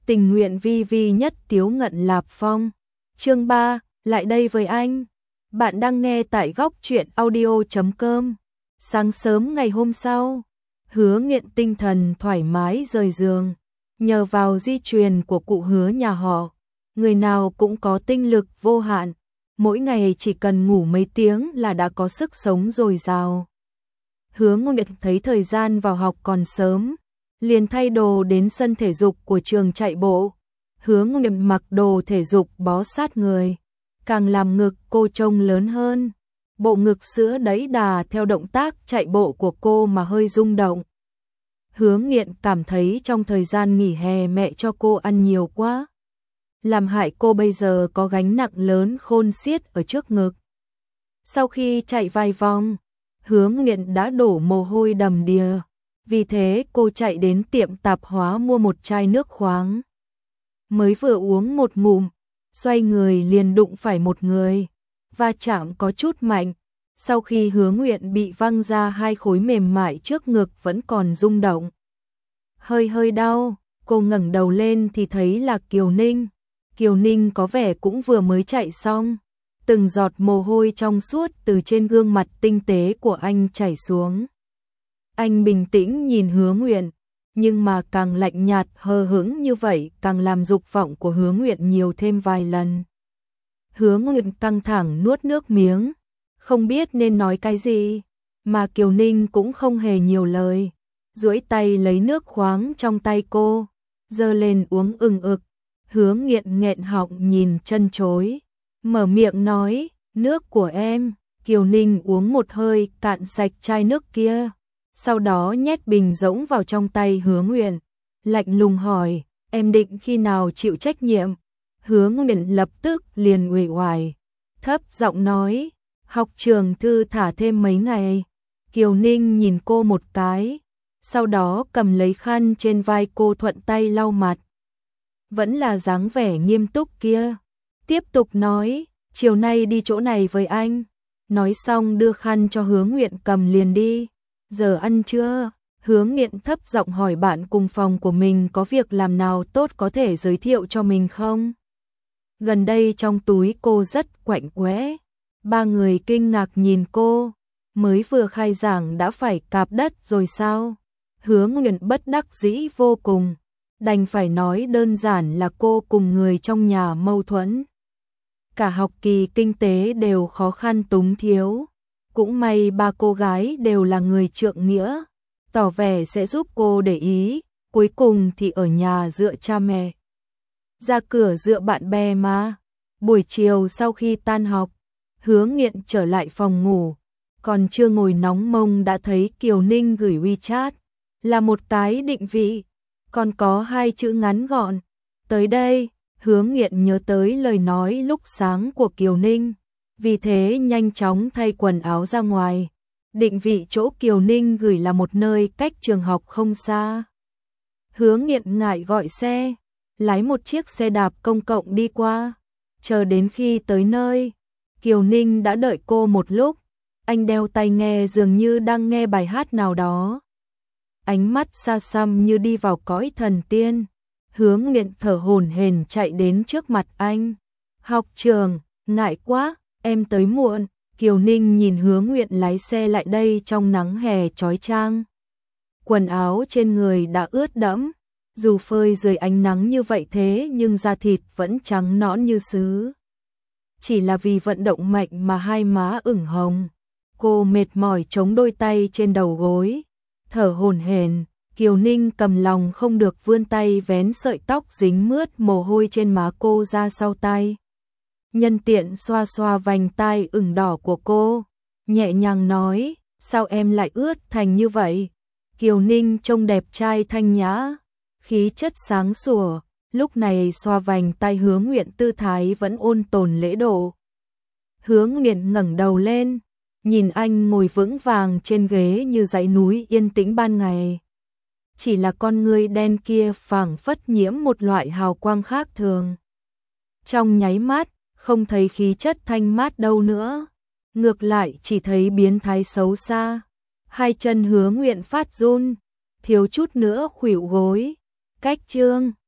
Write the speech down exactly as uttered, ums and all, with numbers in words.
tình nguyện vi vi nhất Tiếu Ngận Lạp Phong. Chương ba, lại đây với anh. Bạn đang nghe tại góc truyện audio chấm com. Sáng sớm ngày hôm sau, Hứa Nghiện tinh thần thoải mái rời giường, nhờ vào di truyền của cụ Hứa nhà họ, người nào cũng có tinh lực vô hạn, mỗi ngày chỉ cần ngủ mấy tiếng là đã có sức sống dồi dào. Hứa Nghiện thấy thời gian vào học còn sớm, liền thay đồ đến sân thể dục của trường chạy bộ. Hứa Nghiện mặc đồ thể dục bó sát người, càng làm ngực cô trông lớn hơn. Bộ ngực sữa đẩy đà theo động tác chạy bộ của cô mà hơi rung động. Hứa Nghiện cảm thấy trong thời gian nghỉ hè mẹ cho cô ăn nhiều quá, làm hại cô bây giờ có gánh nặng lớn khôn xiết ở trước ngực. Sau khi chạy vài vòng, Hứa Nghiện đã đổ mồ hôi đầm đìa, vì thế cô chạy đến tiệm tạp hóa mua một chai nước khoáng. Mới vừa uống một ngụm, xoay người liền đụng phải một người, va chạm có chút mạnh. Sau khi Hứa Nghiện bị văng ra, hai khối mềm mại trước ngực vẫn còn rung động. Hơi hơi đau, cô ngẩng đầu lên thì thấy là Kiều Ninh. Kiều Ninh có vẻ cũng vừa mới chạy xong, từng giọt mồ hôi trong suốt từ trên gương mặt tinh tế của anh chảy xuống. Anh bình tĩnh nhìn Hứa Nghiện, nhưng mà càng lạnh nhạt hờ hững như vậy càng làm dục vọng của Hứa Nghiện nhiều thêm vài lần. Hứa Nghiện căng thẳng nuốt nước miếng, không biết nên nói cái gì, mà Kiều Ninh cũng không hề nhiều lời, duỗi tay lấy nước khoáng trong tay cô, giơ lên uống ừng ực. Hứa Nghiện nghẹn họng nhìn chân chối, mở miệng nói, nước của em. Kiều Ninh uống một hơi cạn sạch chai nước kia, sau đó nhét bình rỗng vào trong tay Hứa Nghiện, lạnh lùng hỏi, em định khi nào chịu trách nhiệm? Hứa Nghiện lập tức liền uể oải, thấp giọng nói, học trường thư thả thêm mấy ngày. Kiều Ninh nhìn cô một cái, sau đó cầm lấy khăn trên vai cô thuận tay lau mặt. Vẫn là dáng vẻ nghiêm túc kia, tiếp tục nói, chiều nay đi chỗ này với anh. Nói xong đưa khăn cho Hứa Nghiện cầm liền đi. Giờ ăn chưa? Hứa Nghiện thấp giọng hỏi bạn cùng phòng của mình có việc làm nào tốt có thể giới thiệu cho mình không? Gần đây trong túi cô rất quạnh quẽ. Ba người kinh ngạc nhìn cô, mới vừa khai giảng đã phải cạp đất rồi sao? Hứa Nghiện bất đắc dĩ vô cùng, đành phải nói đơn giản là cô cùng người trong nhà mâu thuẫn. Cả học kỳ kinh tế đều khó khăn túng thiếu, cũng may ba cô gái đều là người trượng nghĩa, tỏ vẻ sẽ giúp cô để ý, cuối cùng thì ở nhà dựa cha mẹ, ra cửa dựa bạn bè mà. Buổi chiều sau khi tan học, Hứa Nghiện trở lại phòng ngủ, còn chưa ngồi nóng mông đã thấy Kiều Ninh gửi WeChat, là một cái định vị, còn có hai chữ ngắn gọn, tới đây. Hứa Nghiện nhớ tới lời nói lúc sáng của Kiều Ninh, vì thế nhanh chóng thay quần áo ra ngoài. Định vị chỗ Kiều Ninh gửi là một nơi cách trường học không xa. Hứa Nghiện ngại gọi xe, lái một chiếc xe đạp công cộng đi qua. Chờ đến khi tới nơi, Kiều Ninh đã đợi cô một lúc. Anh đeo tai nghe dường như đang nghe bài hát nào đó, ánh mắt xa xăm như đi vào cõi thần tiên. Hứa Nghiện thở hổn hển chạy đến trước mặt anh. Học trường, ngại quá, em tới muộn. Kiều Ninh nhìn Hứa Nghiện lái xe lại đây trong nắng hè chói chang. Quần áo trên người đã ướt đẫm, dù phơi dưới ánh nắng như vậy thế nhưng da thịt vẫn trắng nõn như sứ. Chỉ là vì vận động mạnh mà hai má ửng hồng. Cô mệt mỏi chống đôi tay trên đầu gối, thở hổn hển. Kiều Ninh cầm lòng không được vươn tay vén sợi tóc dính mướt mồ hôi trên má cô ra sau tay. Nhân tiện xoa xoa vành tai ửng đỏ của cô, nhẹ nhàng nói, sao em lại ướt thành như vậy? Kiều Ninh trông đẹp trai thanh nhã, khí chất sáng sủa, lúc này xoa vành tai Hứa Nghiện tư thái vẫn ôn tồn lễ độ. Hứa Nghiện ngẩng đầu lên, nhìn anh ngồi vững vàng trên ghế như dãy núi yên tĩnh ban ngày. Chỉ là con ngươi đen kia phảng phất nhiễm một loại hào quang khác thường. Trong nháy mắt, không thấy khí chất thanh mát đâu nữa, ngược lại chỉ thấy biến thái xấu xa. Hai chân Hứa Nghiện phát run, thiếu chút nữa khuỵu gối. Cách chương